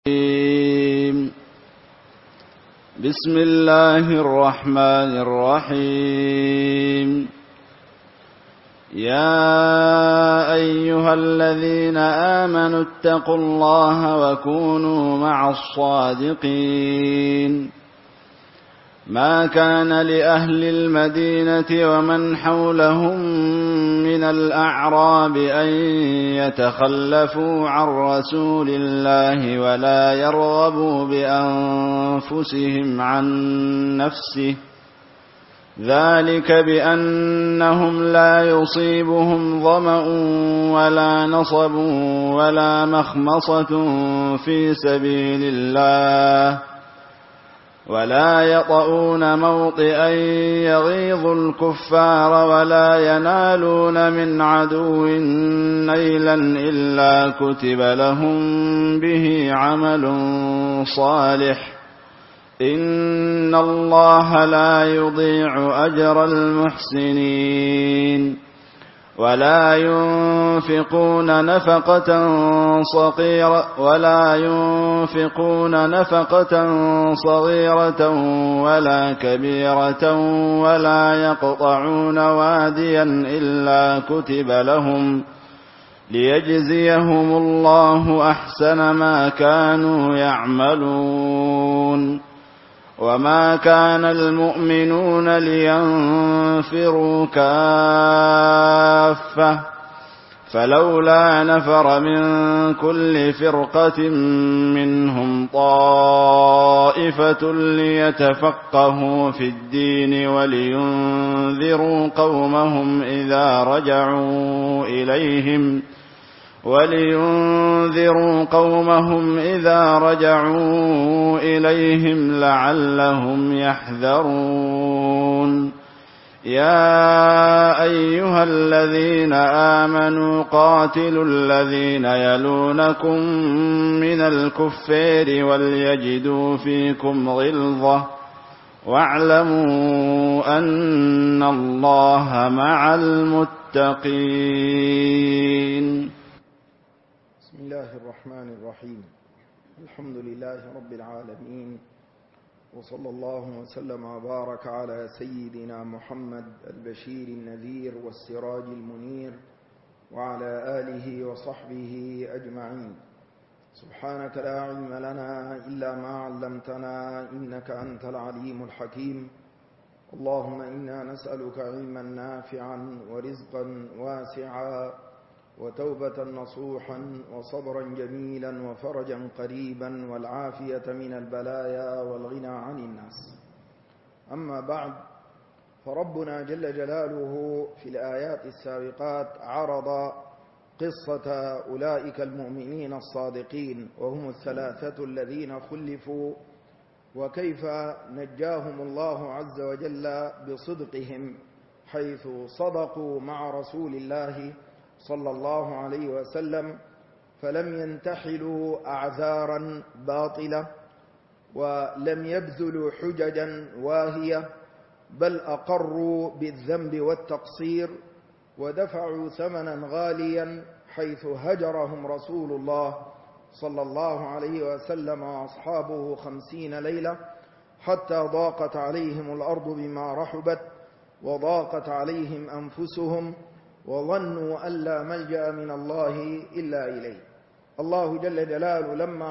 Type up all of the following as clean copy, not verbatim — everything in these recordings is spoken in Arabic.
بسم الله الرحمن الرحيم. يا أيها الذين آمنوا اتقوا الله وكونوا مع الصادقين. ما كان لأهل المدينة ومن حولهم من الأعراب أن يتخلفوا عن رسول الله ولا يرغبوا بأنفسهم عن نفسه، ذلك بأنهم لا يصيبهم ظمأ ولا نصب ولا مخمصة في سبيل الله، ولا يطؤون موطئا يغيظ الكفار ولا ينالون من عدو نيلا إلا كتب لهم به عمل صالح، إن الله لا يضيع أجر المحسنين. ولا ينفقون نفقة صغيرة ولا كبيرة ولا يقطعون واديا إلا كتب لهم ليجزيهم الله أحسن ما كانوا يعملون. وما كان المؤمنون لينفروا كافة، فلولا نفر من كل فرقة منهم طائفة ليتفقهوا في الدين ولينذروا قومهم إذا رجعوا إليهم لعلهم يحذرون. يا أيها الذين آمنوا قاتلوا الذين يلونكم من الكفار وليجدوا فيكم غلظة، واعلموا أن الله مع المتقين. بسم الله الرحمن الرحيم. الحمد لله رب العالمين، وصلى الله وسلم وبارك على سيدنا محمد البشير النذير والسراج المنير وعلى آله وصحبه أجمعين. سبحانك لا علم لنا إلا ما علمتنا إنك أنت العليم الحكيم. اللهم إنا نسألك علما نافعا ورزقا واسعا وتوبة نصوحا وصبرا جميلا وفرجا قريبا والعافية من البلايا والغنى عن الناس. أما بعد، فربنا جل جلاله في الآيات السابقات عرض قصة أولئك المؤمنين الصادقين، وهم الثلاثة الذين خلفوا، وكيف نجاهم الله عز وجل بصدقهم، حيث صدقوا مع رسول الله صلى الله عليه وسلم، فلم ينتحلوا أعذارا باطلة ولم يبذلوا حججا واهية، بل أقروا بالذنب والتقصير ودفعوا ثمنا غاليا، حيث هجرهم رسول الله صلى الله عليه وسلم وأصحابه 50 ليلة، حتى ضاقت عليهم الأرض بما رحبت وضاقت عليهم أنفسهم وظنوا أن لا ملجأ من الله إلا إليه. الله جل جلاله لما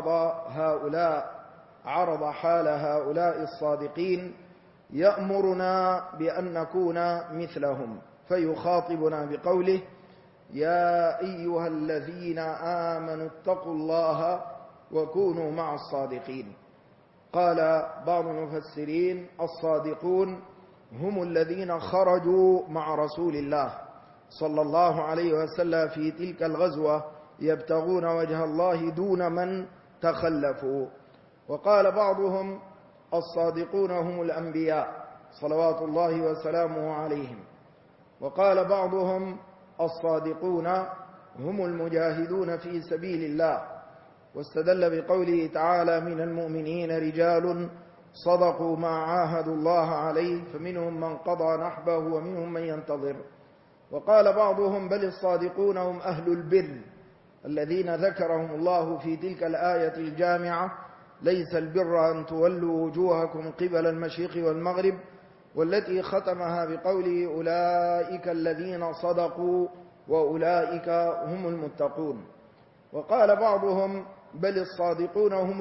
عرض حال هؤلاء الصادقين يأمرنا بأن نكون مثلهم، فيخاطبنا بقوله: يا أيها الذين آمنوا اتقوا الله وكونوا مع الصادقين. قال بعض المفسرين: الصادقون هم الذين خرجوا مع رسول الله صلى الله عليه وسلم في تلك الغزوة يبتغون وجه الله دون من تخلفوا. وقال بعضهم: الصادقون هم الأنبياء صلوات الله وسلامه عليهم. وقال بعضهم: الصادقون هم المجاهدون في سبيل الله، واستدل بقوله تعالى: من المؤمنين رجال صدقوا ما عاهدوا الله عليه فمنهم من قضى نحبه ومنهم من ينتظر. وقال بعضهم: بل الصادقون هم أهل البر الذين ذكرهم الله في تلك الآية الجامعة: ليس البر أن تولوا وجوهكم قبل المشرق والمغرب، والتي ختمها بقوله: أولئك الذين صدقوا وأولئك هم المتقون. وقال بعضهم: بل الصادقون هم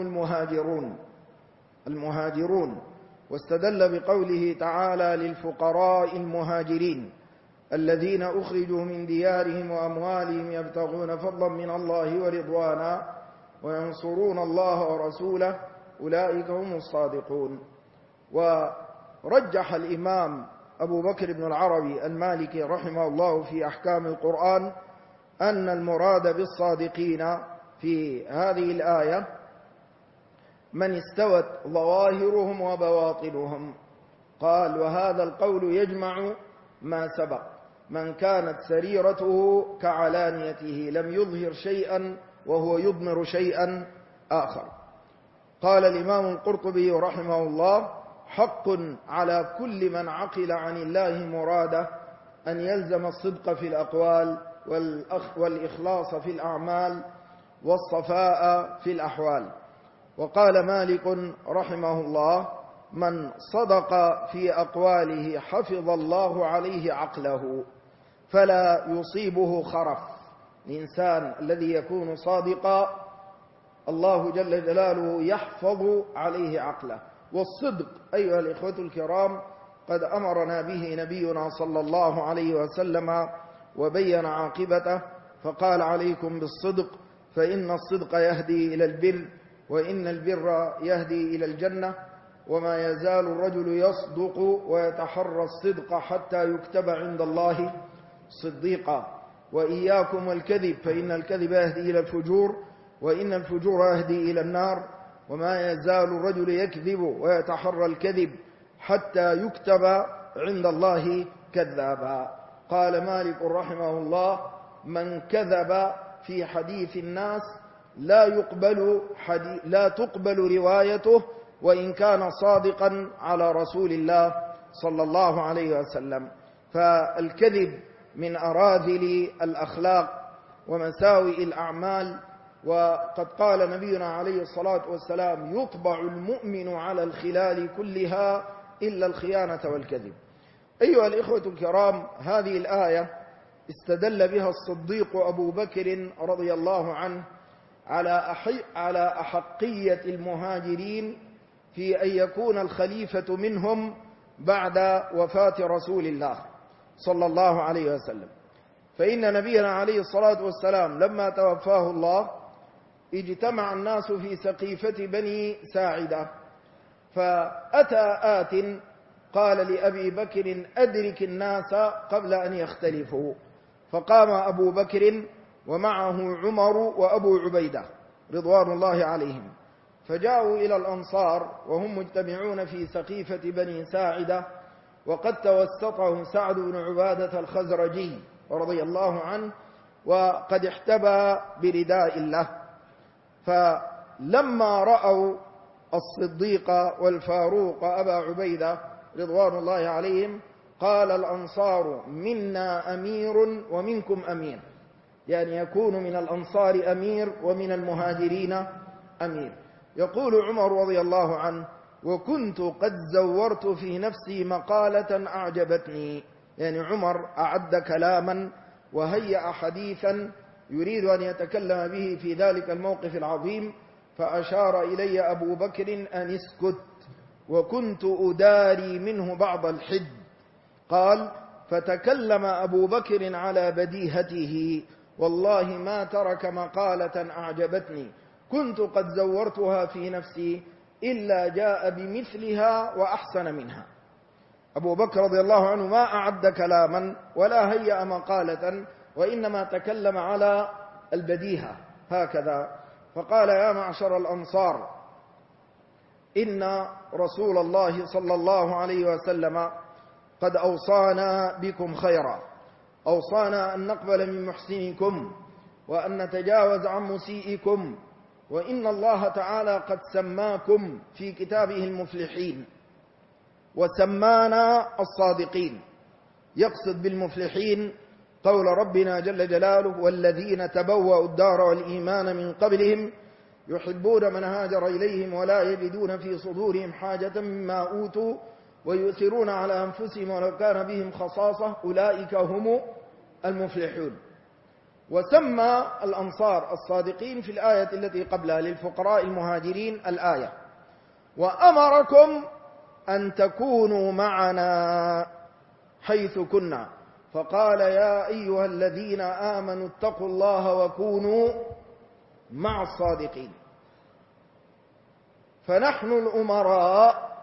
المهاجرون، واستدل بقوله تعالى: للفقراء المهاجرين الذين أخرجوا من ديارهم وأموالهم يبتغون فضلا من الله ورضوانا وينصرون الله ورسوله أولئك هم الصادقون. ورجح الإمام أبو بكر بن العربي المالكي رحمه الله في أحكام القرآن أن المراد بالصادقين في هذه الآية من استوت ظواهرهم وبواطنهم. قال: وهذا القول يجمع ما سبق، من كانت سريرته كعلانيته لم يظهر شيئا وهو يضمر شيئا آخر. قال الإمام القرطبي رحمه الله: حق على كل من عقل عن الله مراده أن يلزم الصدق في الأقوال والإخلاص في الأعمال والصفاء في الأحوال. وقال مالك رحمه الله: من صدق في أقواله حفظ الله عليه عقله فلا يصيبه خرف. الإنسان الذي يكون صادقا الله جل جلاله يحفظ عليه عقله. والصدق أيها الإخوة الكرام قد أمرنا به نبينا صلى الله عليه وسلم وبين عاقبته، فقال: عليكم بالصدق فإن الصدق يهدي إلى البر وإن البر يهدي إلى الجنة، وما يزال الرجل يصدق ويتحرى الصدق حتى يكتب عند الله صديقا. وإياكم والكذب فإن الكذب يهدي إلى الفجور وإن الفجور يهدي إلى النار، وما يزال الرجل يكذب ويتحرى الكذب حتى يكتب عند الله كذابا. قال مالك رحمه الله: من كذب في حديث الناس لا تقبل روايته وإن كان صادقا على رسول الله صلى الله عليه وسلم. فالكذب من أراذل الأخلاق ومساوئ الأعمال. وقد قال نبينا عليه الصلاة والسلام: يطبع المؤمن على الخلال كلها إلا الخيانة والكذب. أيها الإخوة الكرام، هذه الآية استدل بها الصديق أبو بكر رضي الله عنه على أحقية المهاجرين في أن يكون الخليفة منهم بعد وفاة رسول الله صلى الله عليه وسلم. فإن نبينا عليه الصلاة والسلام لما توفاه الله اجتمع الناس في سقيفة بني ساعدة، فأتى آت قال لأبي بكر: أدرك الناس قبل أن يختلفوا. فقام أبو بكر ومعه عمر وأبو عبيدة رضوان الله عليهم، فجاءوا إلى الأنصار وهم مجتمعون في سقيفة بني ساعدة، وقد توسطهم سعد بن عبادة الخزرجي رضي الله عنه، وقد احتبى برداء له. فلما رأوا الصديق والفاروق أبا عبيدة رضوان الله عليهم قال الأنصار: منا أمير ومنكم أمير، يعني يكون من الأنصار أمير ومن المهاجرين أمير. يقول عمر رضي الله عنه: وكنت قد زورت في نفسي مقالة أعجبتني، يعني عمر أعد كلاما وهيأ حديثا يريد أن يتكلم به في ذلك الموقف العظيم، فأشار إلي أبو بكر أن اسكت، وكنت أداري منه بعض الحد. قال: فتكلم أبو بكر على بديهته: والله ما ترك مقالة أعجبتني كنت قد زورتها في نفسي إلا جاء بمثلها وأحسن منها. أبو بكر رضي الله عنه ما أعد كلاما ولا هيأ مقالة، وإنما تكلم على البديهة هكذا. فقال: يا معشر الأنصار، إن رسول الله صلى الله عليه وسلم قد أوصانا بكم خيرا، أوصانا أن نقبل من محسنكم وأن نتجاوز عن مسيئكم، وإن الله تعالى قد سماكم في كتابه المفلحين وسمانا الصادقين. يقصد بالمفلحين قول ربنا جل جلاله: والذين تبوأوا الدار والإيمان من قبلهم يحبون من هاجر إليهم ولا يجدون في صدورهم حاجة مما أوتوا ويؤثرون على أنفسهم ولو كان بهم خصاصة أولئك هم المفلحون. وسمى الأنصار الصادقين في الآية التي قبلها للفقراء المهاجرين الآية: وأمركم أن تكونوا معنا حيث كنا، فقال: يا أيها الذين آمنوا اتقوا الله وكونوا مع الصادقين. فنحن الأمراء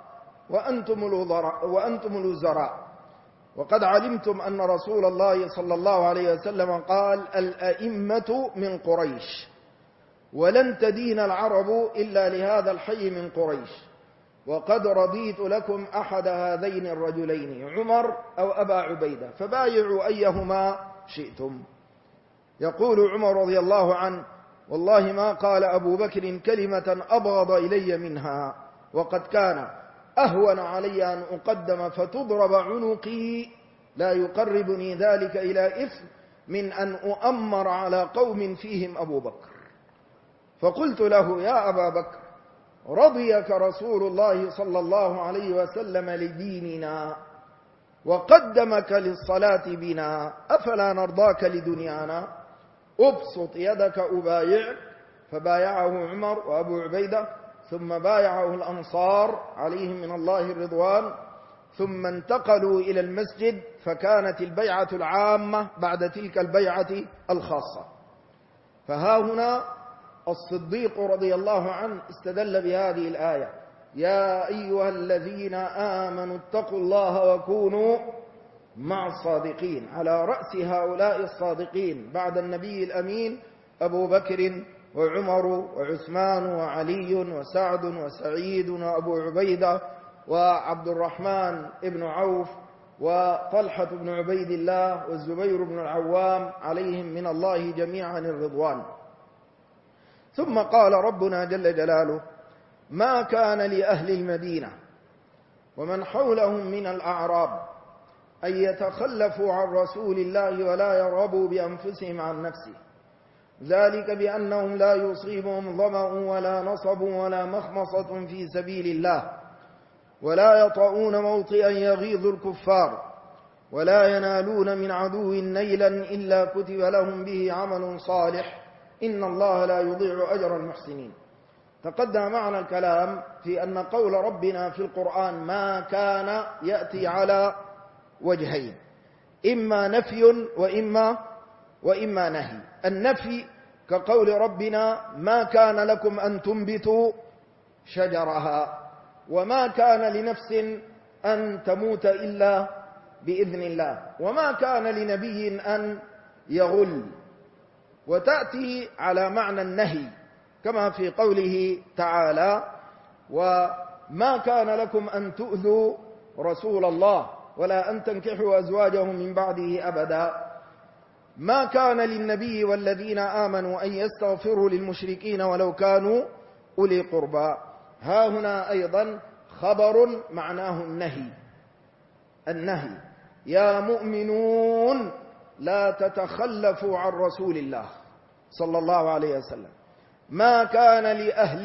وأنتم الوزراء. وقد علمتم أن رسول الله صلى الله عليه وسلم قال: الأئمة من قريش، ولن تدين العرب إلا لهذا الحي من قريش، وقد رضيت لكم أحد هذين الرجلين، عمر أو أبا عبيدة، فبايعوا أيهما شئتم. يقول عمر رضي الله عنه: والله ما قال أبو بكر كلمة أبغض إلي منها، وقد كان أهون علي أن أقدم فتضرب عنقي لا يقربني ذلك إلى إثم من أن أؤمر على قوم فيهم أبو بكر. فقلت له: يا أبا بكر، رضيك رسول الله صلى الله عليه وسلم لديننا وقدمك للصلاة بنا، أفلا نرضاك لدنيانا؟ أبسط يدك أبايعك. فبايعه عمر وأبو عبيدة، ثم بايعه الأنصار عليهم من الله الرضوان، ثم انتقلوا إلى المسجد، فكانت البيعة العامة بعد تلك البيعة الخاصة. فها هنا الصديق رضي الله عنه استدل بهذه الآية: يا أيها الذين آمنوا اتقوا الله وكونوا مع الصادقين. على رأس هؤلاء الصادقين بعد النبي الأمين أبو بكر وعمر وعثمان وعلي وسعد وسعيد وأبو عبيدة وعبد الرحمن بن عوف وطلحة بن عبيد الله والزبير بن العوام عليهم من الله جميعا الرضوان. ثم قال ربنا جل جلاله: ما كان لأهل المدينة ومن حولهم من الأعراب أن يتخلفوا عن رسول الله ولا يرغبوا بأنفسهم عن نفسه، ذلك بأنهم لا يصيبهم ظمأ ولا نصب ولا مخمصة في سبيل الله، ولا يطؤون موطئا يغيظ الكفار، ولا ينالون من عدو نيلا إلا كتب لهم به عمل صالح، إن الله لا يضيع أجر المحسنين. تقدم معنا الكلام في أن قول ربنا في القرآن ما كان يأتي على وجهين: إما نفي وإما نهي. النفي كقول ربنا: ما كان لكم أن تنبتوا شجرها، وما كان لنفس أن تموت إلا بإذن الله، وما كان لنبي أن يغل. وتأتي على معنى النهي كما في قوله تعالى: وما كان لكم أن تؤذوا رسول الله ولا أن تنكحوا أزواجه من بعده أبدا. ما كان للنبي والذين آمنوا أن يستغفروا للمشركين ولو كانوا أولي قربى. ها هنا أيضا خبر معناه النهي: يا مؤمنون لا تتخلفوا عن رسول الله صلى الله عليه وسلم. ما كان لأهل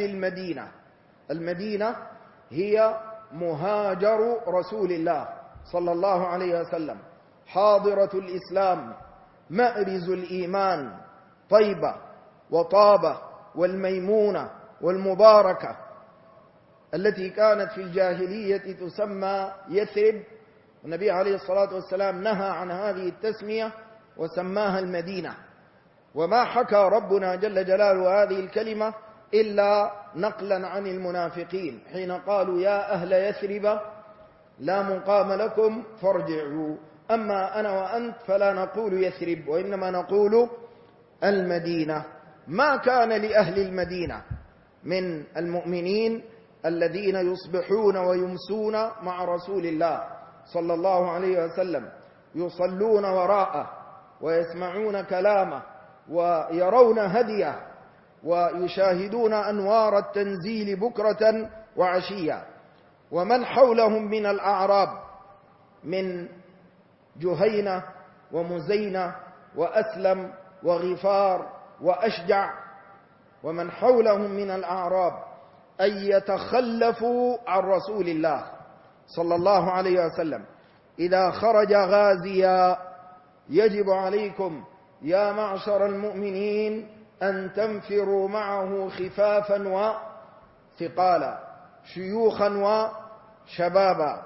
المدينة هي مهاجر رسول الله صلى الله عليه وسلم، حاضرة الإسلام، مأرز الإيمان، طيبة وطابة والميمونة والمباركة، التي كانت في الجاهلية تسمى يثرب. النبي عليه الصلاة والسلام نهى عن هذه التسمية وسماها المدينة. وما حكى ربنا جل جلاله هذه الكلمة إلا نقلا عن المنافقين حين قالوا: يا أهل يثرب لا مقام لكم فارجعوا، أما أنا وأنت فلا نقول يثرب وإنما نقول المدينة. ما كان لأهل المدينة من المؤمنين الذين يصبحون ويمسون مع رسول الله صلى الله عليه وسلم، يصلون وراءه ويسمعون كلامه ويرون هديه ويشاهدون أنوار التنزيل بكرة وعشية. ومن حولهم من الأعراب من جهينة ومزينة وأسلم وغفار وأشجع ومن حولهم من الأعراب أن يتخلفوا عن رسول الله صلى الله عليه وسلم إذا خرج غازيا. يجب عليكم يا معشر المؤمنين أن تنفروا معه خفافا وثقالا، شيوخا وشبابا،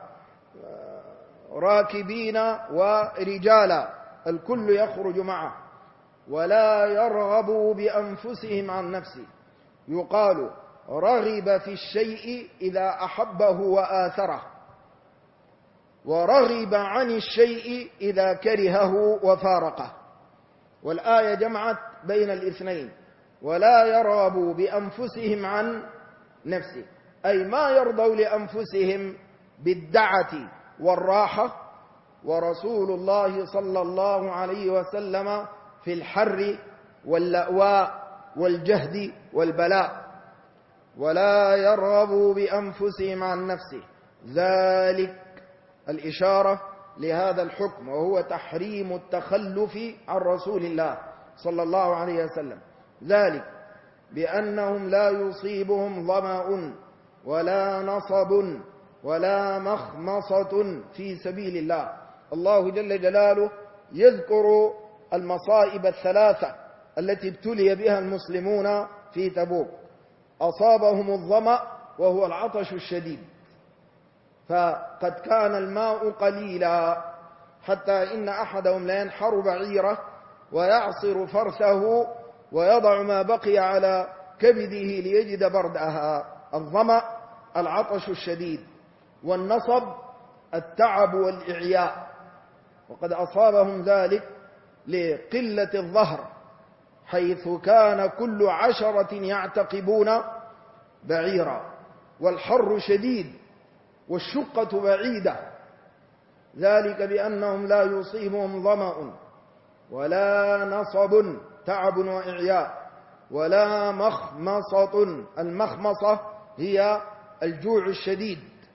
راكبين ورجالا، الكل يخرج معه، ولا يرغبوا بأنفسهم عن نفسه. يقال رغب في الشيء إذا أحبه وآثره، ورغب عن الشيء إذا كرهه وفارقه. والآية جمعت بين الاثنين، ولا يرغبوا بأنفسهم عن نفسه، أي ما يرضوا لأنفسهم بالدعة والراحة، ورسول الله صلى الله عليه وسلم في الحر واللأواء والجهد والبلاء. ولا يرغبوا بأنفسهم عن نفسه، ذلك الإشارة لهذا الحكم، وهو تحريم التخلف عن رسول الله صلى الله عليه وسلم. ذلك بأنهم لا يصيبهم ظمأ ولا نصب ولا مخمصة في سبيل الله. الله جل جلاله يذكر المصائب الثلاثة التي ابتلي بها المسلمون في تبوك. أصابهم الظمأ وهو العطش الشديد، فقد كان الماء قليلا حتى إن أحدهم لينحر بعيره ويعصر فرثه ويضع ما بقي على كبده ليجد بردها. الظمأ العطش الشديد، والنصب التعب والإعياء، وقد أصابهم ذلك لقلة الظهر، حيث كان كل 10 يعتقبون بعيرا، والحر شديد والشقة بعيدة. ذلك بأنهم لا يصيبهم ظمأ ولا نصب تعب وإعياء ولا مخمصة. المخمصة هي الجوع الشديد،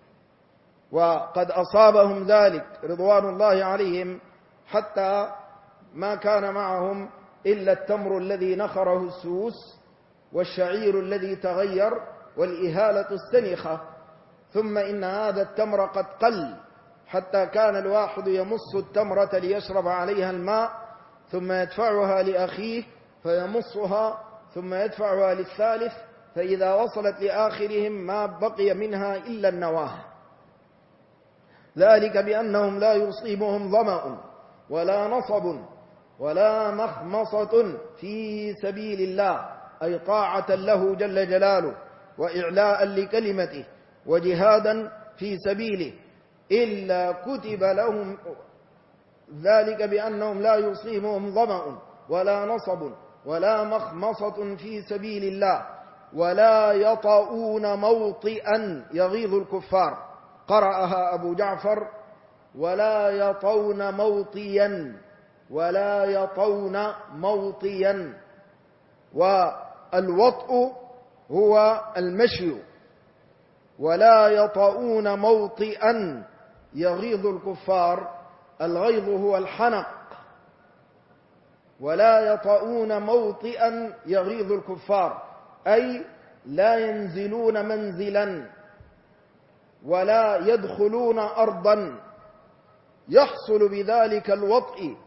وقد أصابهم ذلك رضوان الله عليهم حتى ما كان معهم إلا التمر الذي نخره السوس والشعير الذي تغير والإهالة السنخة. ثم إن هذا التمر قد قل حتى كان الواحد يمص التمرة ليشرب عليها الماء، ثم يدفعها لأخيه فيمصها، ثم يدفعها للثالث، فإذا وصلت لآخرهم ما بقي منها إلا النواه. ذلك بأنهم لا يصيبهم ظمأ ولا نصب ولا مخمصة في سبيل الله، أي طاعة له جل جلاله وإعلاء لكلمته وجهادا في سبيله، إلا كتب لهم. ذلك بأنهم لا يصيبهم ظمأ ولا نصب ولا مخمصة في سبيل الله ولا يطؤون موطئا يغيظ الكفار. قرأها أبو جعفر ولا يطؤون موطيا، ولا يطؤون موطيا. والوطء هو المشي. ولا يطؤون موطئا يغيظ الكفار، الغيظ هو الحنق. ولا يطؤون موطئا يغيظ الكفار، أي لا ينزلون منزلا ولا يدخلون أرضا يحصل بذلك الوطء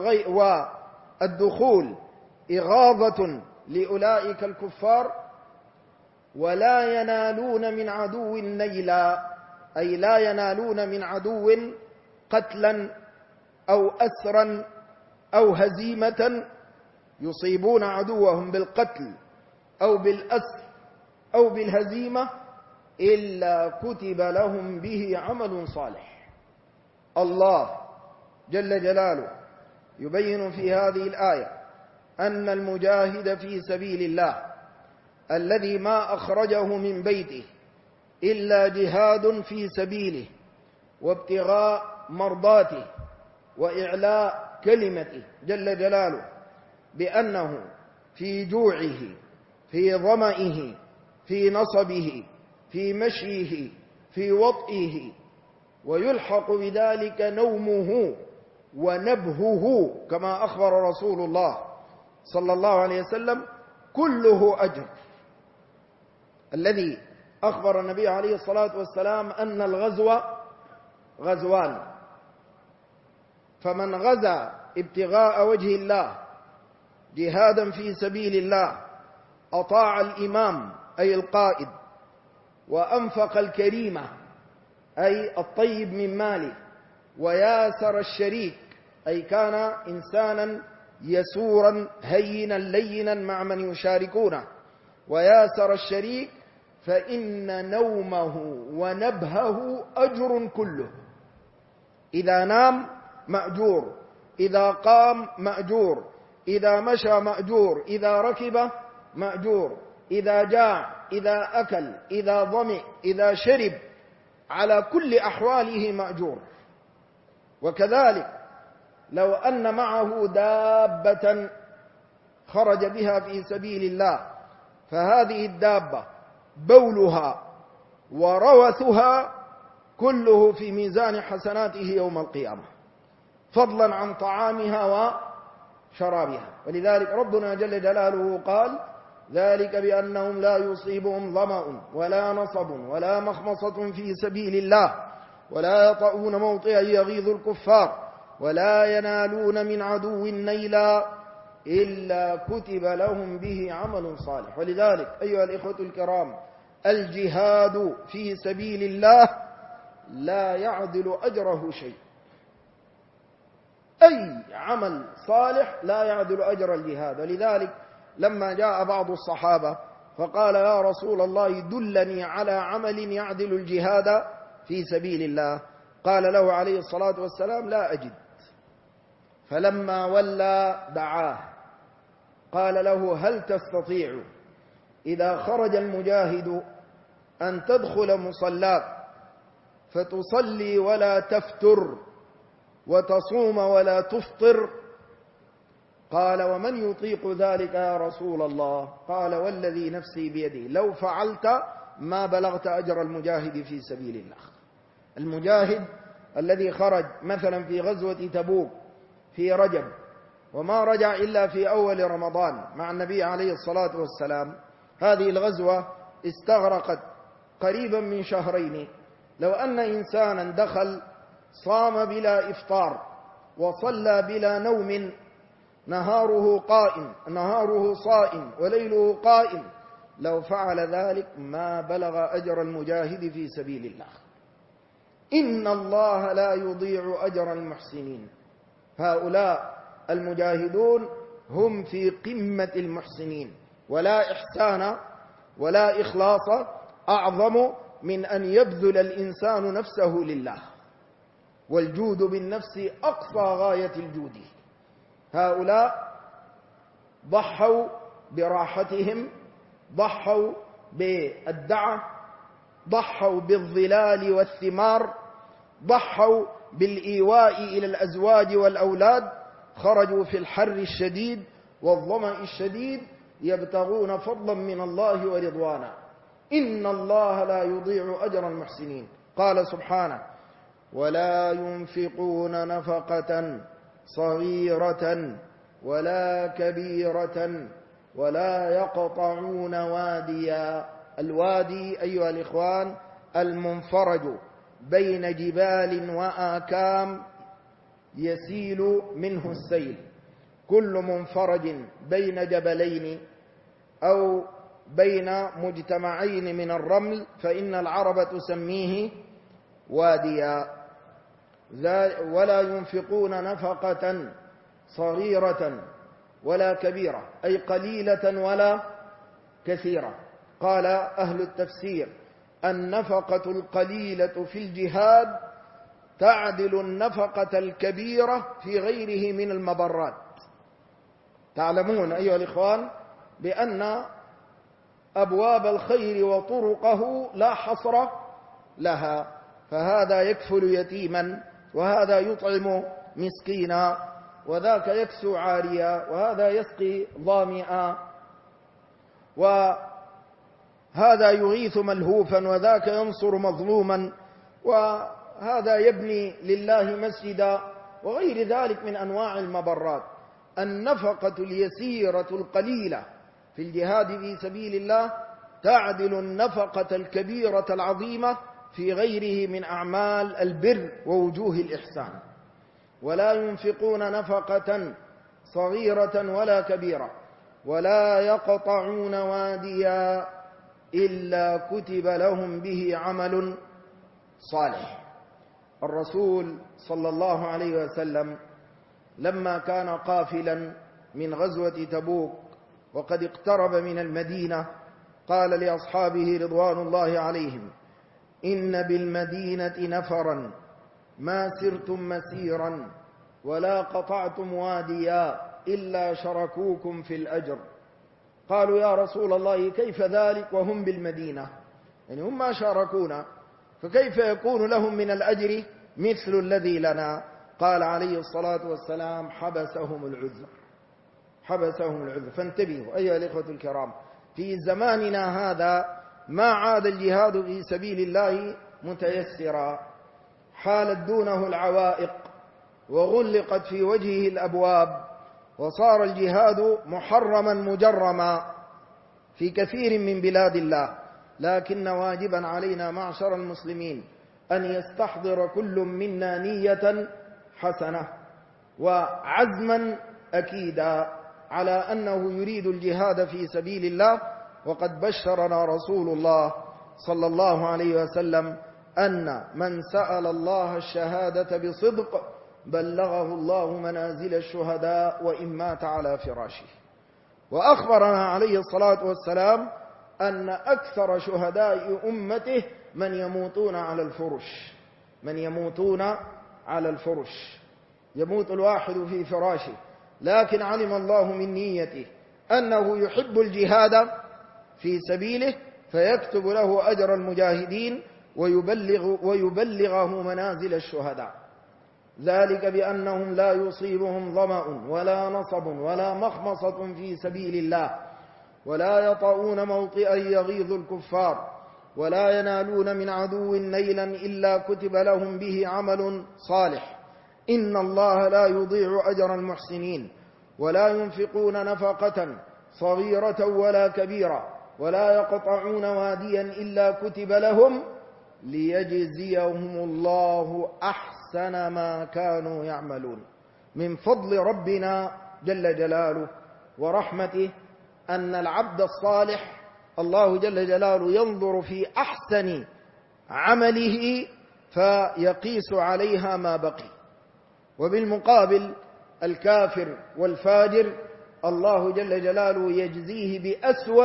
والدخول إغاظة لأولئك الكفار، ولا ينالون من عدو نيلا، أي لا ينالون من عدو قتلا أو أسرا أو هزيمة، يصيبون عدوهم بالقتل أو بالأسر أو بالهزيمة، إلا كتب لهم به عمل صالح. الله جل جلاله يبين في هذه الآية أن المجاهد في سبيل الله الذي ما أخرجه من بيته إلا جهاد في سبيله وابتغاء مرضاته وإعلاء كلمته جل جلاله، بأنه في جوعه، في ظمئه، في نصبه، في مشيه، في وطئه، ويلحق بذلك نومه ونبهه كما أخبر رسول الله صلى الله عليه وسلم كله أجر. الذي أخبر النبي عليه الصلاة والسلام أن الغزو غزوان، فمن غزا ابتغاء وجه الله جهادا في سبيل الله أطاع الإمام أي القائد، وأنفق الكريمة أي الطيب من ماله، وياسر الشريك أي كان إنسانا يسورا هينا لينا مع من يشاركونه، وياسر الشريك فإن نومه ونبهه أجر كله. إذا نام مأجور، إذا قام مأجور، إذا مشى مأجور، إذا ركب مأجور، إذا جاع، إذا أكل، إذا ظمئ، إذا شرب، على كل أحواله مأجور. وكذلك لو أن معه دابة خرج بها في سبيل الله، فهذه الدابة بولها وروثها كله في ميزان حسناته يوم القيامة، فضلا عن طعامها وشرابها. ولذلك ربنا جل جلاله قال: ذلك بأنهم لا يصيبهم ظمأ ولا نصب ولا مخمصة في سبيل الله ولا يطؤون موطئا يغيظ الكفار ولا ينالون من عدو نيلا إلا كتب لهم به عمل صالح. ولذلك أيها الإخوة الكرام، الجهاد في سبيل الله لا يعدل أجره شيء. أي عمل صالح لا يعدل أجر الجهاد. ولذلك لما جاء بعض الصحابة فقال: يا رسول الله دلني على عمل يعدل الجهاد في سبيل الله، قال له عليه الصلاة والسلام: لا أجد. فلما ولى دعاه قال له: هل تستطيع إذا خرج المجاهد أن تدخل مصلاك فتصلي ولا تفتر وتصوم ولا تفطر؟ قال: ومن يطيق ذلك يا رسول الله؟ قال: والذي نفسي بيده لو فعلت ما بلغت أجر المجاهد في سبيل الله. المجاهد الذي خرج مثلا في غزوة تبوك في رجب وما رجع إلا في أول رمضان مع النبي عليه الصلاة والسلام، هذه الغزوة استغرقت قريبا من شهرين. لو أن إنسانا دخل صام بلا إفطار وصلى بلا نوم، نهاره صائم وليله قائم، لو فعل ذلك ما بلغ أجر المجاهد في سبيل الله. إن الله لا يضيع أجر المحسنين. هؤلاء المجاهدون هم في قمة المحسنين، ولا إحسان ولا إخلاص أعظم من أن يبذل الإنسان نفسه لله، والجود بالنفس أقصى غاية الجود. هؤلاء ضحوا براحتهم، ضحوا بالدعة، ضحوا بالظلال والثمار، ضحوا بالإيواء إلى الأزواج والأولاد، خرجوا في الحر الشديد والظمأ الشديد يبتغون فضلا من الله ورضوانا. إن الله لا يضيع أجر المحسنين. قال سبحانه: ولا ينفقون نفقة صغيرة ولا كبيرة ولا يقطعون واديا. الوادي أيها الإخوان المنفرج بين جبال وآكام يسيل منه السيل. كل منفرج بين جبلين أو بين مجتمعين من الرمل فإن العرب تسميه واديا. ولا ينفقون نفقة صغيرة ولا كبيرة، أي قليلة ولا كثيرة. قال أهل التفسير: النفقة القليلة في الجهاد تعدل النفقة الكبيرة في غيره من المبرات. تعلمون أيها الإخوان بأن أبواب الخير وطرقه لا حصر لها، فهذا يكفل يتيما، وهذا يطعم مسكينا، وذاك يكسو عاريا، وهذا يسقي ظامئا، وهذا يغيث ملهوفا، وذاك ينصر مظلوما، وهذا يبني لله مسجدا، وغير ذلك من أنواع المبرات. النفقة اليسيرة القليلة في الجهاد في سبيل الله تعدل النفقة الكبيرة العظيمة في غيره من أعمال البر ووجوه الإحسان. ولا ينفقون نفقة صغيرة ولا كبيرة ولا يقطعون واديا إلا كتب لهم به عمل صالح. الرسول صلى الله عليه وسلم لما كان قافلا من غزوة تبوك وقد اقترب من المدينة قال لأصحابه رضوان الله عليهم: إن بالمدينة نفرا ما سرتم مسيرا ولا قطعتم واديا إلا شركوكم في الأجر. قالوا: يا رسول الله كيف ذلك وهم بالمدينة؟ يعني هم ما شاركونا، فكيف يكون لهم من الأجر مثل الذي لنا؟ قال عليه الصلاة والسلام: حبسهم العذر. حبسهم العذر. فانتبهوا أيها الإخوة الكرام، في زماننا هذا ما عاد الجهاد في سبيل الله متيسرا، حالت دونه العوائق وغلقت في وجهه الأبواب، وصار الجهاد محرما مجرما في كثير من بلاد الله. لكن واجبا علينا معشر المسلمين أن يستحضر كل منا نية حسنة وعزما أكيدا على أنه يريد الجهاد في سبيل الله. وقد بشرنا رسول الله صلى الله عليه وسلم أن من سأل الله الشهادة بصدق بلغه الله منازل الشهداء وإن مات على فراشه. وأخبرنا عليه الصلاة والسلام أن أكثر شهداء أمته من يموتون على الفرش. من يموتون على الفرش، يموت الواحد في فراشه، لكن علم الله من نيته أنه يحب الجهاد في سبيله فيكتب له أجر المجاهدين ويبلغه منازل الشهداء. ذلك بأنهم لا يصيبهم ظمأ ولا نصب ولا مخمصة في سبيل الله، ولا يطؤون موطئا يغيظ الكفار، ولا ينالون من عدو نيلا إلا كتب لهم به عمل صالح. إن الله لا يضيع أجر المحسنين. ولا ينفقون نفقة صغيرة ولا كبيرة ولا يقطعون واديا إلا كتب لهم ليجزيهم الله أحسن ما كانوا يعملون. من فضل ربنا جل جلاله ورحمته أن العبد الصالح الله جل جلاله ينظر في أحسن عمله فيقيس عليها ما بقي، وبالمقابل الكافر والفاجر الله جل جلاله يجزيه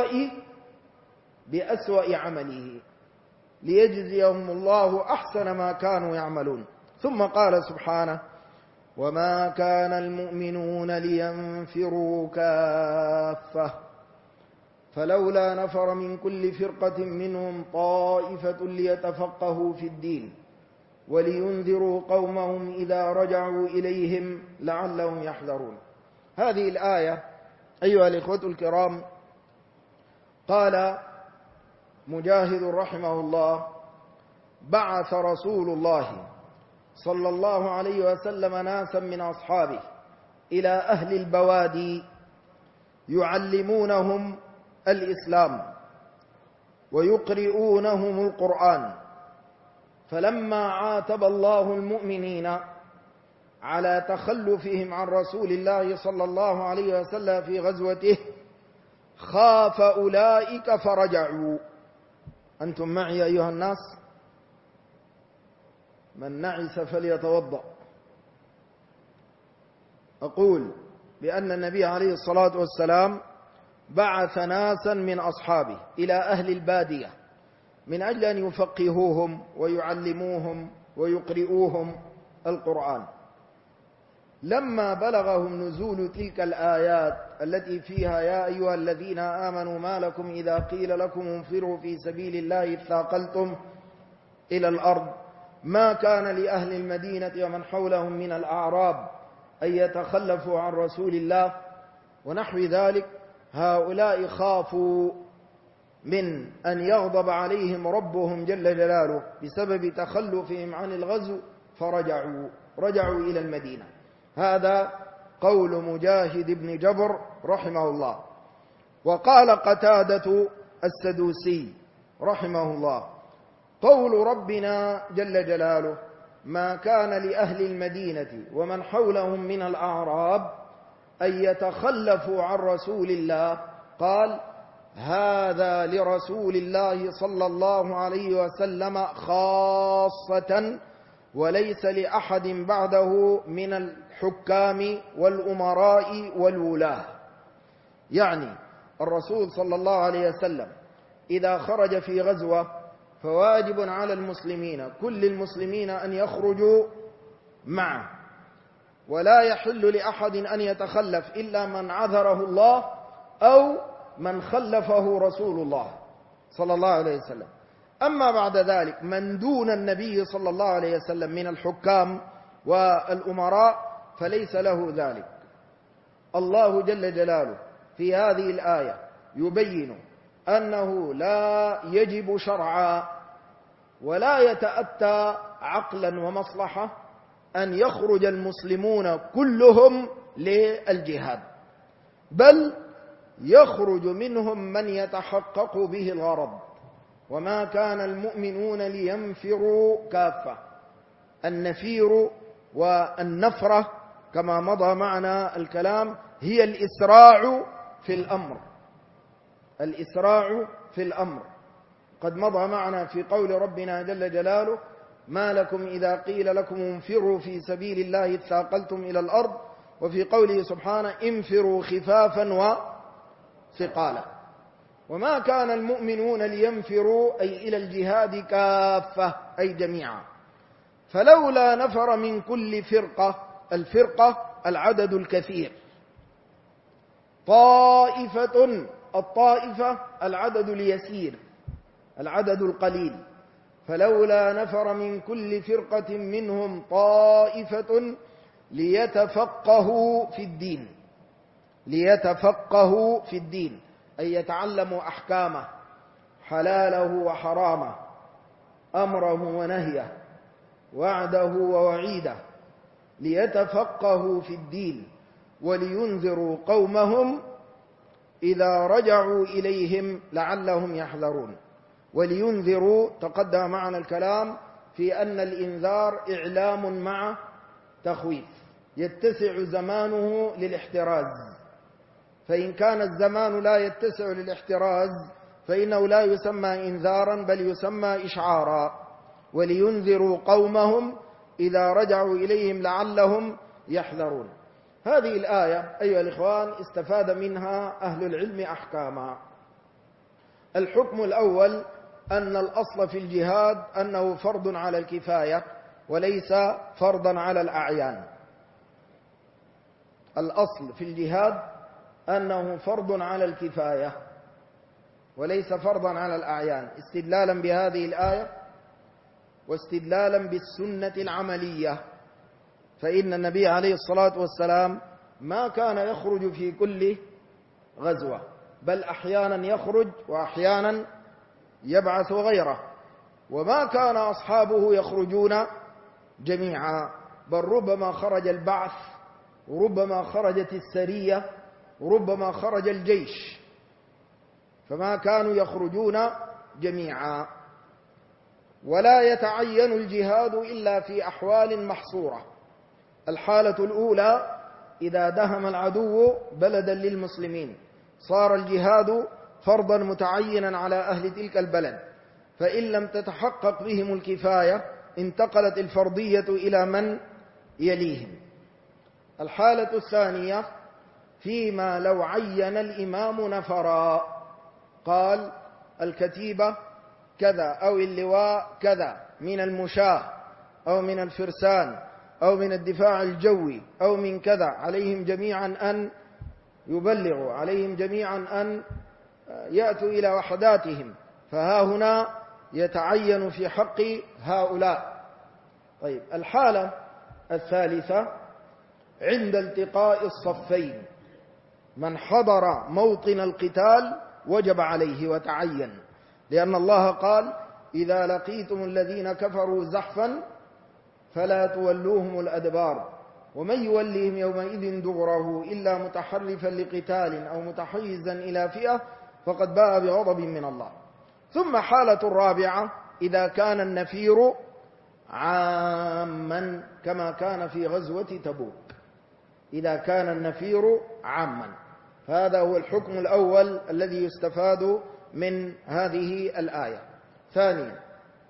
بأسوأ عمله ليجزيهم الله أحسن ما كانوا يعملون. ثم قال سبحانه: وما كان المؤمنون لينفروا كافة فلولا نفر من كل فرقة منهم طائفة ليتفقهوا في الدين ولينذروا قومهم إذا رجعوا إليهم لعلهم يحذرون. هذه الآية أيها الإخوة الكرام قال مجاهد رحمه الله: بعث رسول الله صلى الله عليه وسلم ناسا من أصحابه إلى أهل البوادي يعلمونهم الإسلام ويقرؤونهم القرآن، فلما عاتب الله المؤمنين على تخلفهم عن رسول الله صلى الله عليه وسلم في غزوته خاف أولئك فرجعوا. أنتم معي أيها الناس؟ من نعس فليتوضأ. أقول بأن النبي عليه الصلاة والسلام بعث ناسا من أصحابه إلى أهل البادية من أجل أن يفقهوهم ويعلموهم ويقرئوهم القرآن. لما بلغهم نزول تلك الآيات التي فيها: يا أيها الذين آمنوا ما لكم إذا قيل لكم انفروا في سبيل الله اثاقلتم إلى الأرض، ما كان لأهل المدينة ومن حولهم من الأعراب أن يتخلفوا عن رسول الله ونحو ذلك، هؤلاء خافوا من أن يغضب عليهم ربهم جل جلاله بسبب تخلفهم عن الغزو فرجعوا. رجعوا إلى المدينة. هذا قول مجاهد بن جبر رحمه الله. وقال قتادة السدوسي رحمه الله: قول ربنا جل جلاله: ما كان لأهل المدينة ومن حولهم من الأعراب أن يتخلفوا عن رسول الله، قال: هذا لرسول الله صلى الله عليه وسلم خاصة، وليس لأحد بعده من الحكام والأمراء والولاة. يعني الرسول صلى الله عليه وسلم إذا خرج في غزوة فواجب على المسلمين، كل المسلمين، أن يخرجوا معه، ولا يحل لأحد أن يتخلف إلا من عذره الله أو من خلفه رسول الله صلى الله عليه وسلم. أما بعد ذلك من دون النبي صلى الله عليه وسلم من الحكام والأمراء فليس له ذلك. الله جل جلاله في هذه الآية يبين أنه لا يجب شرعا ولا يتأتى عقلا ومصلحة أن يخرج المسلمون كلهم للجهاد، بل يخرج منهم من يتحقق به الغرض. وما كان المؤمنون لينفروا كافة. النفير والنفرة كما مضى معنا الكلام هي الإسراع في الأمر. الإسراع في الأمر قد مضى معنا في قول ربنا جل جلاله: ما لكم إذا قيل لكم انفروا في سبيل الله اثاقلتم إلى الأرض، وفي قوله سبحانه: انفروا خفافا وثقالا. وما كان المؤمنون لينفروا أي إلى الجهاد كافة أي جميعا، فلولا نفر من كل فرقة، الفرقة العدد الكثير، طائفة، الطائفة العدد اليسير، العدد القليل، فلولا نفر من كل فرقة منهم طائفة ليتفقهوا في الدين، ليتفقهوا في الدين أي يتعلموا أحكامه، حلاله وحرامه، أمره ونهيه، وعده ووعيده، ليتفقهوا في الدين ولينذروا قومهم إذا رجعوا إليهم لعلهم يحذرون. ولينذروا تقدم معنا الكلام في أن الإنذار إعلام مع تخويف، يتسع زمانه للاحتراز، فإن كان الزمان لا يتسع للاحتراز فإنه لا يسمى إنذارا بل يسمى إشعارا. ولينذروا قومهم إذا رجعوا إليهم لعلهم يحذرون. هذه الآية أيها الإخوان استفاد منها أهل العلم أحكاما. الحكم الأول أن الأصل في الجهاد أنه فرض على الكفاية وليس فرضا على الأعيان. الأصل في الجهاد أنه فرض على الكفاية وليس فرضا على الأعيان، استدلالا بهذه الآية واستدلالا بالسنة العملية، فإن النبي عليه الصلاة والسلام ما كان يخرج في كل غزوة، بل أحيانا يخرج وأحيانا يبعث غيره، وما كان أصحابه يخرجون جميعا، بل ربما خرج البعث، وربما خرجت السرية، وربما خرج الجيش، فما كانوا يخرجون جميعا. ولا يتعين الجهاد إلا في أحوال محصورة. الحالة الأولى إذا دهم العدو بلدا للمسلمين صار الجهاد فرضا متعينا على أهل تلك البلد، فإن لم تتحقق بهم الكفاية انتقلت الفرضية إلى من يليهم. الحالة الثانية فيما لو عين الإمام نفرا، قال الكتيبة كذا أو اللواء كذا من المشاة أو من الفرسان أو من الدفاع الجوي أو من كذا، عليهم جميعا أن يبلغوا، عليهم جميعا أن يأتوا إلى وحداتهم، فها هنا يتعين في حق هؤلاء. طيب، الحالة الثالثة عند التقاء الصفين، من حضر موطن القتال وجب عليه وتعين، لأن الله قال: إذا لقيتم الذين كفروا زحفا فلا تولوهم الأدبار ومن يوليهم يومئذ دبره إلا متحرفا لقتال أو متحيزا إلى فئة فقد باء بغضب من الله. ثم حالة الرابعة إذا كان النفير عاما كما كان في غزوة تبوك، إذا كان النفير عاما، فهذا هو الحكم الأول الذي يستفاد من هذه الآية. ثانيا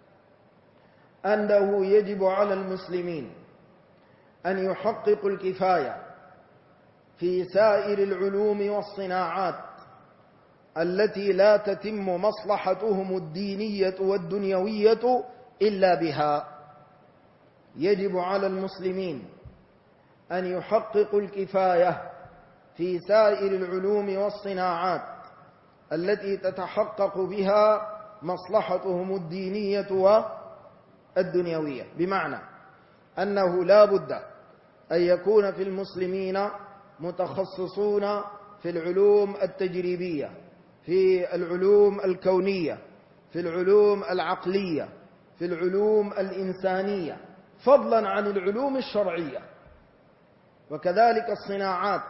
أنه يجب على المسلمين أن يحققوا الكفاية في سائر العلوم والصناعات التي لا تتم مصلحتهم الدينية والدنيوية إلا بها. يجب على المسلمين أن يحققوا الكفاية في سائر العلوم والصناعات التي تتحقق بها مصلحتهم الدينية والدنيوية، بمعنى أنه لا بد أن يكون في المسلمين متخصصون في العلوم التجريبية، في العلوم الكونية، في العلوم العقلية، في العلوم الإنسانية، فضلا عن العلوم الشرعية. وكذلك الصناعات،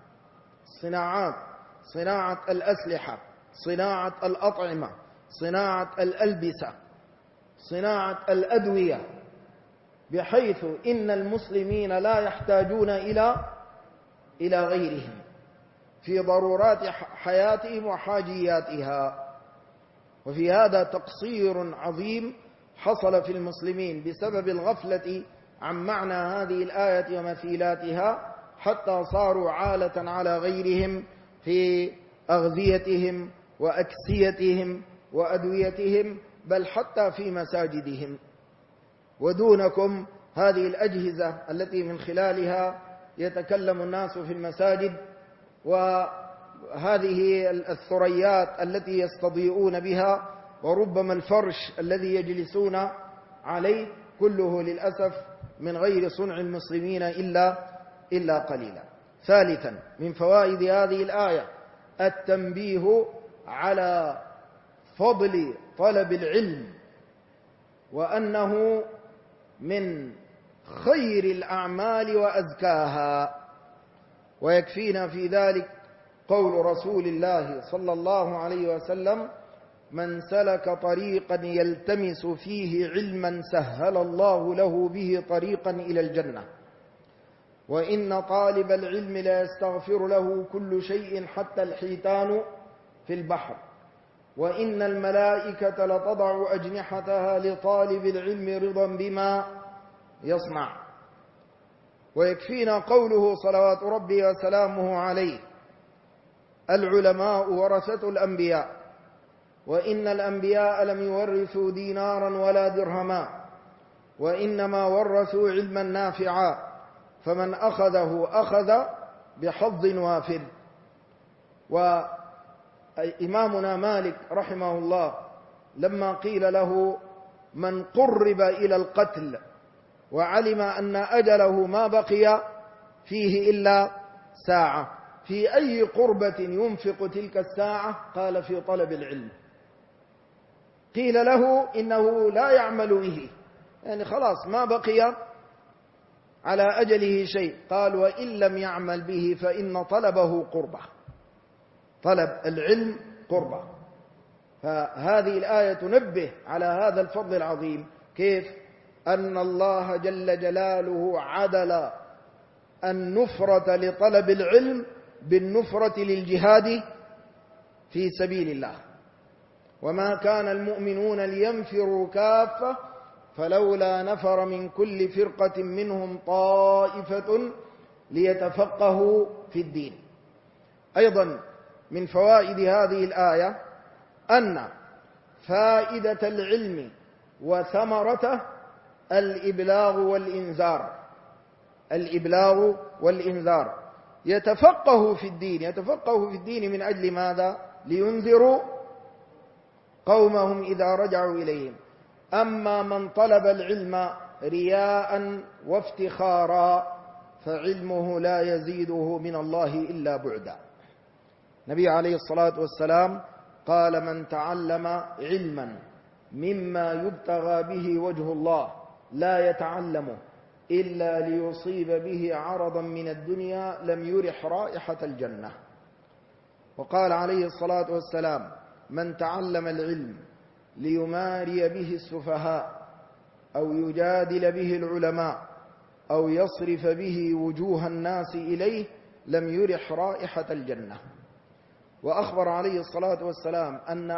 صناعة الأسلحة، صناعة الأطعمة، صناعة الألبسة، صناعة الأدوية، بحيث إن المسلمين لا يحتاجون إلى غيرهم في ضرورات حياتهم وحاجياتها. وفي هذا تقصير عظيم حصل في المسلمين بسبب الغفلة عن معنى هذه الآية ومثيلاتها، حتى صاروا عالة على غيرهم في أغذيتهم وأكسيتهم وأدويتهم، بل حتى في مساجدهم. ودونكم هذه الأجهزة التي من خلالها يتكلم الناس في المساجد، وهذه الثريات التي يستضيئون بها، وربما الفرش الذي يجلسون عليه، كله للأسف من غير صنع المسلمين إلا قليلا. ثالثا من فوائد هذه الآية التنبيه على فضل طلب العلم، وأنه من خير الأعمال وأزكاها. ويكفينا في ذلك قول رسول الله صلى الله عليه وسلم: من سلك طريقا يلتمس فيه علما سهل الله له به طريقا إلى الجنة، وإن طالب العلم لا يستغفر له كل شيء حتى الحيتان في البحر، وإن الملائكة لتضع أجنحتها لطالب العلم رضا بما يصنع. ويكفينا قوله صلوات ربي وسلامه عليه: العلماء ورثة الأنبياء، وإن الأنبياء لم يورثوا دينارا ولا درهما، وإنما ورثوا علما نافعا، فمن أخذه أخذ بحظ وافر. وإمامنا مالك رحمه الله لما قيل له: من قرب إلى القتل وعلم أن أجله ما بقي فيه إلا ساعة، في أي قربة ينفق تلك الساعة؟ قال: في طلب العلم. قيل له: إنه لا يعمل به، يعني خلاص ما بقي على أجله شيء. قال: وإن لم يعمل به فإن طلبه قربة، طلب العلم قربة. فهذه الآية تنبه على هذا الفضل العظيم، كيف أن الله جل جلاله عدل النفرة لطلب العلم بالنفرة للجهاد في سبيل الله. وما كان المؤمنون لينفروا كافة فلولا نفر من كل فرقة منهم طائفة ليتفقهوا في الدين. أيضا من فوائد هذه الآية أن فائدة العلم وثمرته الإبلاغ والإنذار. الإبلاغ والإنذار، يتفقه في الدين، يتفقه في الدين من أجل ماذا؟ لينذروا قومهم إذا رجعوا إليهم. أما من طلب العلم رياء وافتخارا فعلمه لا يزيده من الله إلا بعدا. النبي عليه الصلاة والسلام قال: من تعلم علما مما يبتغى به وجه الله لا يتعلمه إلا ليصيب به عرضا من الدنيا لم يرح رائحة الجنة. وقال عليه الصلاة والسلام: من تعلم العلم ليماري به السفهاء أو يجادل به العلماء أو يصرف به وجوه الناس إليه لم يرح رائحة الجنة. وأخبر عليه الصلاة والسلام أن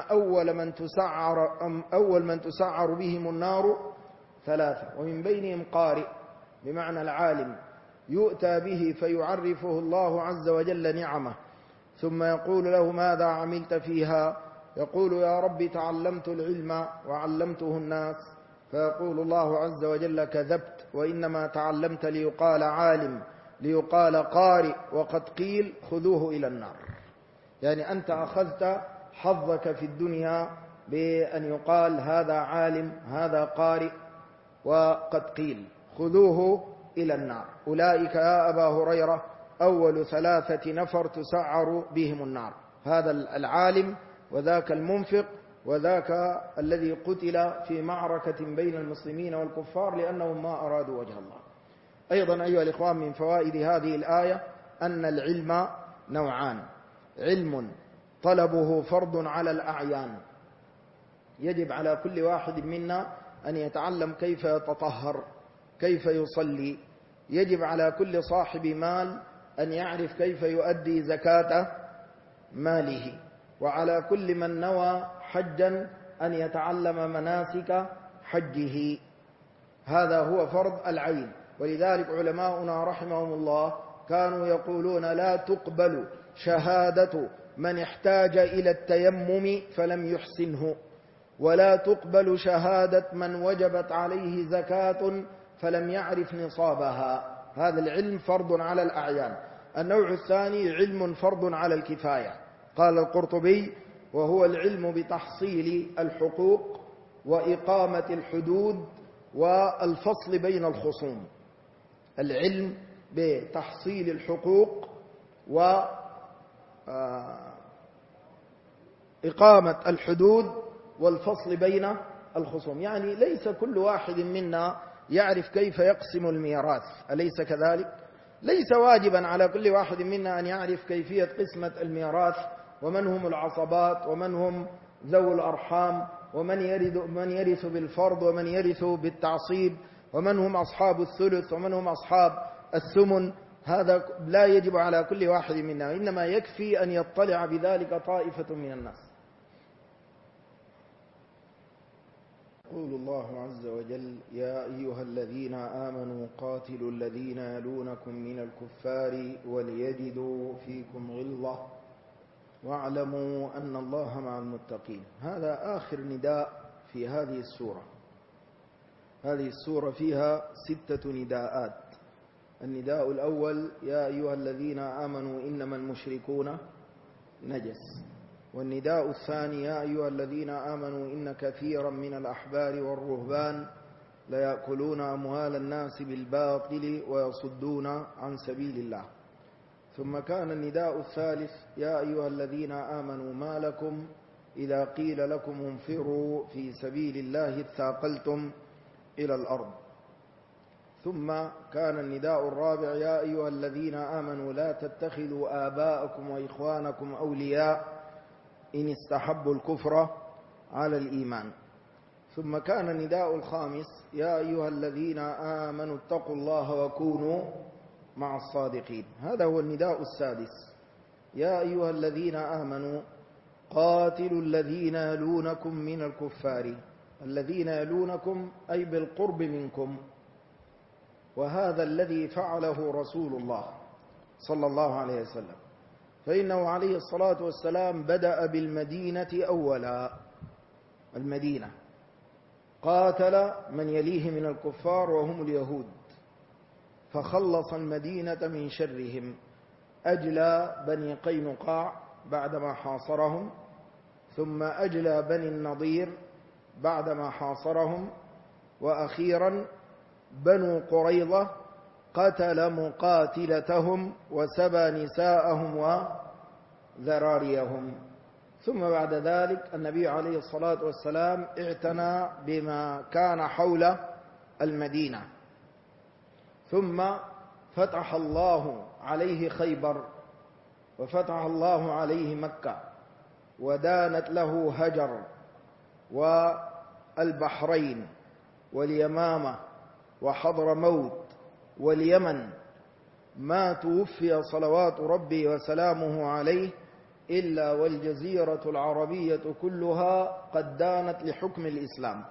أول من تسعر بهم النار ثلاثة، ومن بينهم قارئ بمعنى العالم، يؤتى به فيعرفه الله عز وجل نعمه، ثم يقول له: ماذا عملت فيها؟ يقول: يا رب تعلمت العلم وعلمته الناس. فيقول الله عز وجل: كذبت، وإنما تعلمت ليقال عالم، ليقال قارئ، وقد قيل خذوه إلى النار. يعني أنت أخذت حظك في الدنيا بأن يقال هذا عالم، هذا قارئ، وقد قيل خذوه إلى النار. أولئك يا أبا هريرة أول 3 نفر تسعر بهم النار: هذا العالم، وذاك المنفق، وذاك الذي قتل في معركة بين المسلمين والكفار لأنهم ما أرادوا وجه الله. أيضا أيها الإخوان، من فوائد هذه الآية أن العلم نوعان: علم طلبه فرض على الأعيان، يجب على كل واحد منا أن يتعلم كيف يتطهر، كيف يصلي. يجب على كل صاحب مال أن يعرف كيف يؤدي زكاة ماله، وعلى كل من نوى حجا أن يتعلم مناسك حجه. هذا هو فرض العين. ولذلك علماؤنا رحمهم الله كانوا يقولون: لا تقبل شهادة من احتاج إلى التيمم فلم يحسنه، ولا تقبل شهادة من وجبت عليه زكاة فلم يعرف نصابها. هذا العلم فرض على الأعيان. النوع الثاني علم فرض على الكفاية. قال القرطبي: وهو العلم بتحصيل الحقوق وإقامة الحدود والفصل بين الخصوم. العلم بتحصيل الحقوق وإقامة الحدود والفصل بين الخصوم. يعني ليس كل واحد منا يعرف كيف يقسم الميراث، أليس كذلك؟ ليس واجبا على كل واحد منا أن يعرف كيفية قسمة الميراث، ومن هم العصبات، ومن هم ذوو الأرحام، ومن يرث بالفرض، ومن يرث بالتعصيب، ومن هم أصحاب الثلث، ومن هم أصحاب الثمن. هذا لا يجب على كل واحد منا، إنما يكفي أن يطلع بذلك طائفة من الناس. يقول الله عز وجل: يا أيها الذين آمنوا قاتلوا الذين يلونكم من الكفار وليجدوا فيكم غلظة واعلموا أن الله مع المتقين. هذا آخر نداء في هذه السورة. هذه السورة فيها 6 نداءات. النداء الأول: يا أيها الذين آمنوا إنما المشركون نجس. والنداء الثاني: يا أيها الذين آمنوا إن كثيرا من الأحبار والرهبان ليأكلون أموال الناس بالباطل ويصدون عن سبيل الله. ثم كان النداء الثالث: يا أيها الذين آمنوا ما لكم إذا قيل لكم انفروا في سبيل الله اثاقلتم إلى الأرض. ثم كان النداء الرابع: يا أيها الذين آمنوا لا تتخذوا آباءكم وإخوانكم أولياء إن استحبوا الكفر على الإيمان. ثم كان النداء الخامس: يا أيها الذين آمنوا اتقوا الله وكونوا مع الصادقين. هذا هو النداء السادس: يا أيها الذين آمنوا قاتلوا الذين يلونكم من الكفار. الذين يلونكم أي بالقرب منكم. وهذا الذي فعله رسول الله صلى الله عليه وسلم، فإنه عليه الصلاة والسلام بدأ بالمدينة أولا. المدينة قاتل من يليه من الكفار وهم اليهود، فخلص المدينة من شرهم. أجلى بني قينقاع بعدما حاصرهم، ثم أجلى بني النضير بعدما حاصرهم، وأخيرا بنو قريظة قتل مقاتلتهم وسبى نساءهم وذراريهم. ثم بعد ذلك النبي عليه الصلاة والسلام اعتنى بما كان حول المدينة. ثم فتح الله عليه خيبر، وفتح الله عليه مكة، ودانت له هجر والبحرين واليمامة وحضرموت واليمن. ما توفي صلوات ربي وسلامه عليه إلا والجزيرة العربية كلها قد دانت لحكم الإسلام،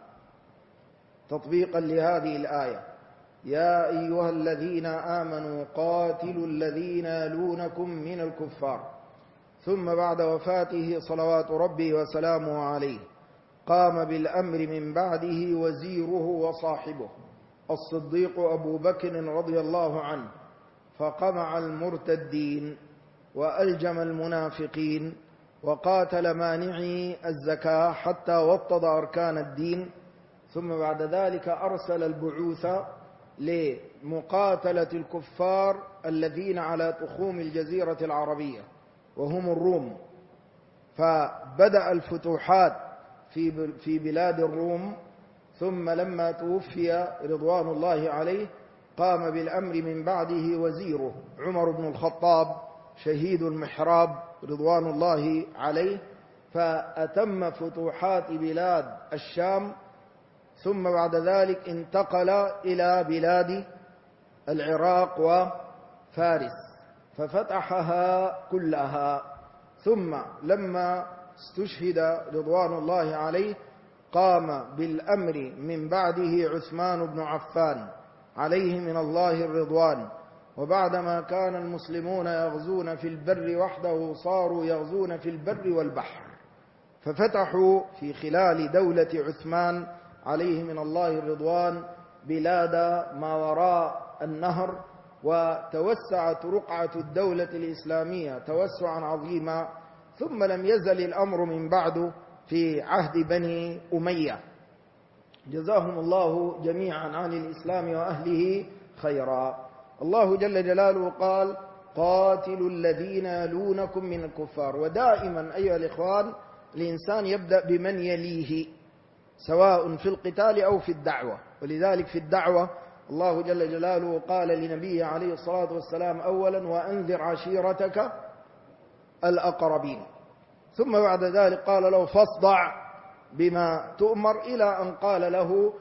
تطبيقا لهذه الآية: يا أيها الذين آمنوا قاتلوا الذين يلونكم من الكفار. ثم بعد وفاته صلوات ربي وسلامه عليه قام بالأمر من بعده وزيره وصاحبه الصديق أبو بكر رضي الله عنه، فقمع المرتدين وألجم المنافقين وقاتل مانعي الزكاة حتى وطد أركان الدين. ثم بعد ذلك أرسل البعوث لمقاتلة الكفار الذين على تخوم الجزيرة العربية وهم الروم، فبدأ الفتوحات في بلاد الروم. ثم لما توفي رضوان الله عليه قام بالأمر من بعده وزيره عمر بن الخطاب شهيد المحراب رضوان الله عليه، فأتم فتوحات بلاد الشام. ثم بعد ذلك انتقل إلى بلاد العراق وفارس ففتحها كلها. ثم لما استشهد رضوان الله عليه قام بالأمر من بعده عثمان بن عفان عليه من الله الرضوان. وبعدما كان المسلمون يغزون في البر وحده صاروا يغزون في البر والبحر، ففتحوا في خلال دولة عثمان عليه من الله الرضوان بلاد ما وراء النهر، وتوسعت رقعة الدولة الإسلامية توسعا عظيما. ثم لم يزل الأمر من بعد في عهد بني أمية، جزاهم الله جميعا عن الإسلام وأهله خيرا. الله جل جلاله قال: قاتلوا الذين يلونكم من الكفار. ودائما أيها الإخوان الإنسان يبدأ بمن يليه، سواء في القتال أو في الدعوة. ولذلك في الدعوة الله جل جلاله قال لنبيه عليه الصلاة والسلام أولا: وأنذر عشيرتك الأقربين. ثم بعد ذلك قال له: فاصدع بما تؤمر، إلى أن قال له: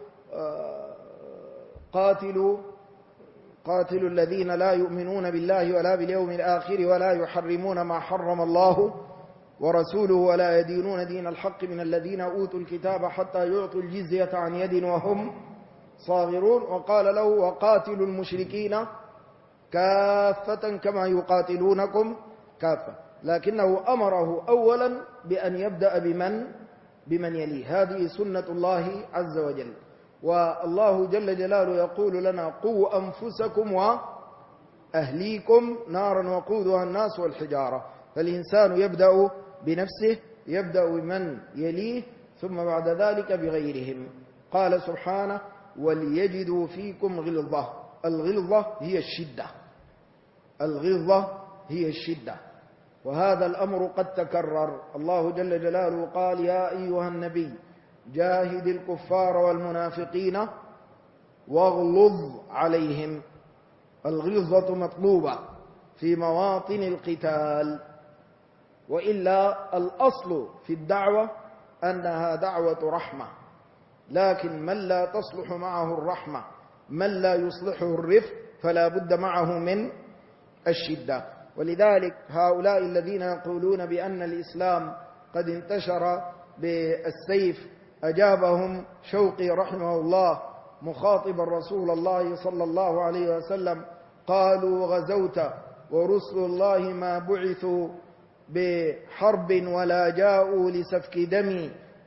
قاتلوا الذين لا يؤمنون بالله ولا باليوم الآخر ولا يحرمون ما حرم الله ورسوله ولا يدينون دين الحق من الذين أوتوا الكتاب حتى يعطوا الجزية عن يد وهم صاغرون. وقال له: وقاتلوا المشركين كافة كما يقاتلونكم كافة. لكنه أمره أولا بأن يبدأ بمن يليه. هذه سنة الله عز وجل. والله جل جلاله يقول لنا: قوا أنفسكم وأهليكم نارا وقودها الناس والحجارة. فالإنسان يبدأ بنفسه، يبدأ بمن يليه، ثم بعد ذلك بغيرهم. قال سبحانه: وليجدوا فيكم غلظة. الغلظة هي الشدة، الغلظة هي الشدة. وهذا الأمر قد تكرر. الله جل جلاله قال: يا أيها النبي جاهد الكفار والمنافقين واغلظ عليهم. الغلظة مطلوبة في مواطن القتال، وإلا الأصل في الدعوة أنها دعوة رحمة. لكن من لا تصلح معه الرحمة، من لا يصلحه الرفق، فلا بد معه من الشدة. ولذلك هؤلاء الذين يقولون بأن الإسلام قد انتشر بالسيف أجابهم شوقي رحمه الله مخاطبا رسول الله صلى الله عليه وسلم: قالوا: غزوت ورسل الله ما بعثوا بحرب ولا جاءوا لسفك دم،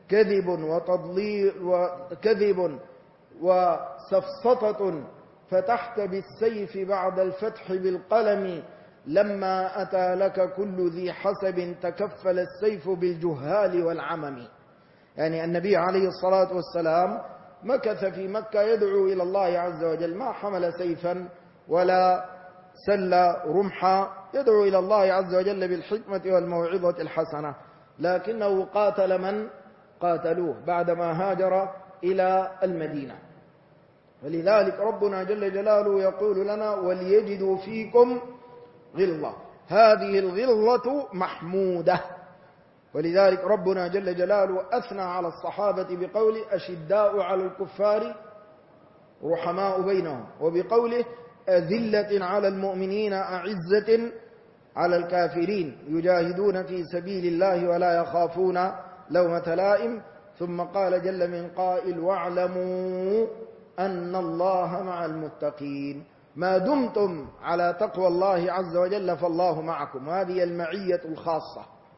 كذب وسفسطة فتحت بالسيف بعد الفتح بالقلم، لما أتى لك كل ذي حسب تكفل السيف بالجهال والعمم. يعني النبي عليه الصلاة والسلام مكث في مكة يدعو إلى الله عز وجل، ما حمل سيفا ولا سل رمحا، يدعو إلى الله عز وجل بالحكمة والموعظة الحسنة. لكنه قاتل من قاتلوه بعدما هاجر إلى المدينة. ولذلك ربنا جل جلاله يقول لنا وليجدوا فيكم غلظة، هذه الغلظة محمودة. ولذلك ربنا جل جلاله أثنى على الصحابة بقوله أشداء على الكفار رحماء بينهم، وبقوله أذلة على المؤمنين أعزة على الكافرين يجاهدون في سبيل الله ولا يخافون لومة لائم. ثم قال جل من قائل واعلموا أن الله مع المتقين. ما دمتم على تقوى الله عز وجل فالله معكم. هذه المعية الخاصة،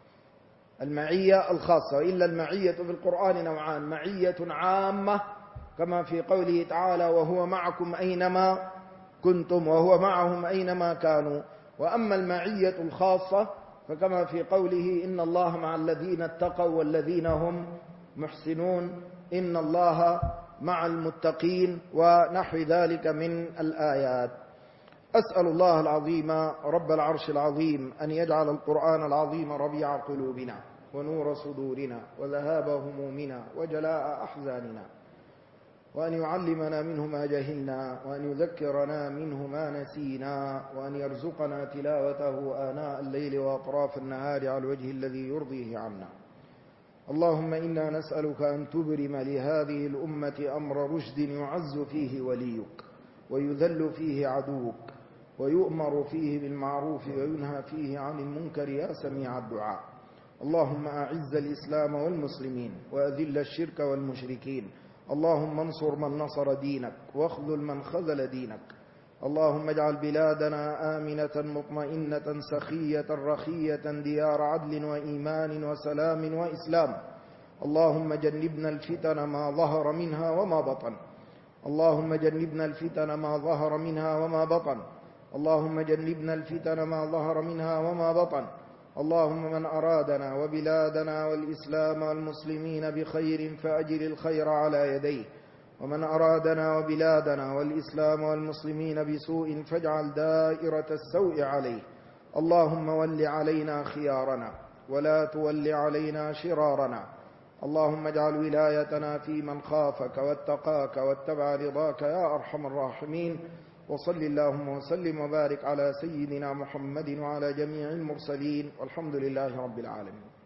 المعية الخاصة. وإلا المعية في القرآن نوعان: معية عامة كما في قوله تعالى وهو معكم أينما كنتم، وهو معهم أينما كانوا. وأما المعية الخاصة فكما في قوله إن الله مع الذين اتقوا والذين هم محسنون، إن الله مع المتقين، ونحو ذلك من الآيات. أسأل الله العظيم رب العرش العظيم أن يجعل القرآن العظيم ربيع قلوبنا ونور صدورنا وذهاب همومنا وجلاء أحزاننا، وأن يعلمنا منه ما جهلنا، وأن يذكرنا منه ما نسينا، وأن يرزقنا تلاوته آناء الليل وأطراف النهار على الوجه الذي يرضيه عنا. اللهم إنا نسألك أن تبرم لهذه الأمة أمر رشد يعز فيه وليك ويذل فيه عدوك ويؤمر فيه بالمعروف وينهى فيه عن المنكر يا سميع الدعاء. اللهم أعز الإسلام والمسلمين وأذل الشرك والمشركين. اللهم انصر من نصر دينك واخذل من خذل دينك. اللهم اجعل بلادنا آمنة مطمئنة سخية رخية ديار عدل وإيمان وسلام وإسلام. اللهم جنبنا الفتن ما ظهر منها وما بطن. اللهم جنبنا الفتن ما ظهر منها وما بطن. اللهم جنبنا الفتن ما ظهر منها وما بطن. اللهم من أرادنا وبلادنا والإسلام والمسلمين بخير فأجر الخير على يديه، ومن أرادنا وبلادنا والإسلام والمسلمين بسوء فاجعل دائرة السوء عليه. اللهم ول علينا خيارنا ولا تول علينا شرارنا. اللهم اجعل ولايتنا في من خافك واتقاك واتبع رضاك يا أرحم الراحمين. وصل اللهم وسلم وبارك على سيدنا محمد وعلى جميع المرسلين، والحمد لله رب العالمين.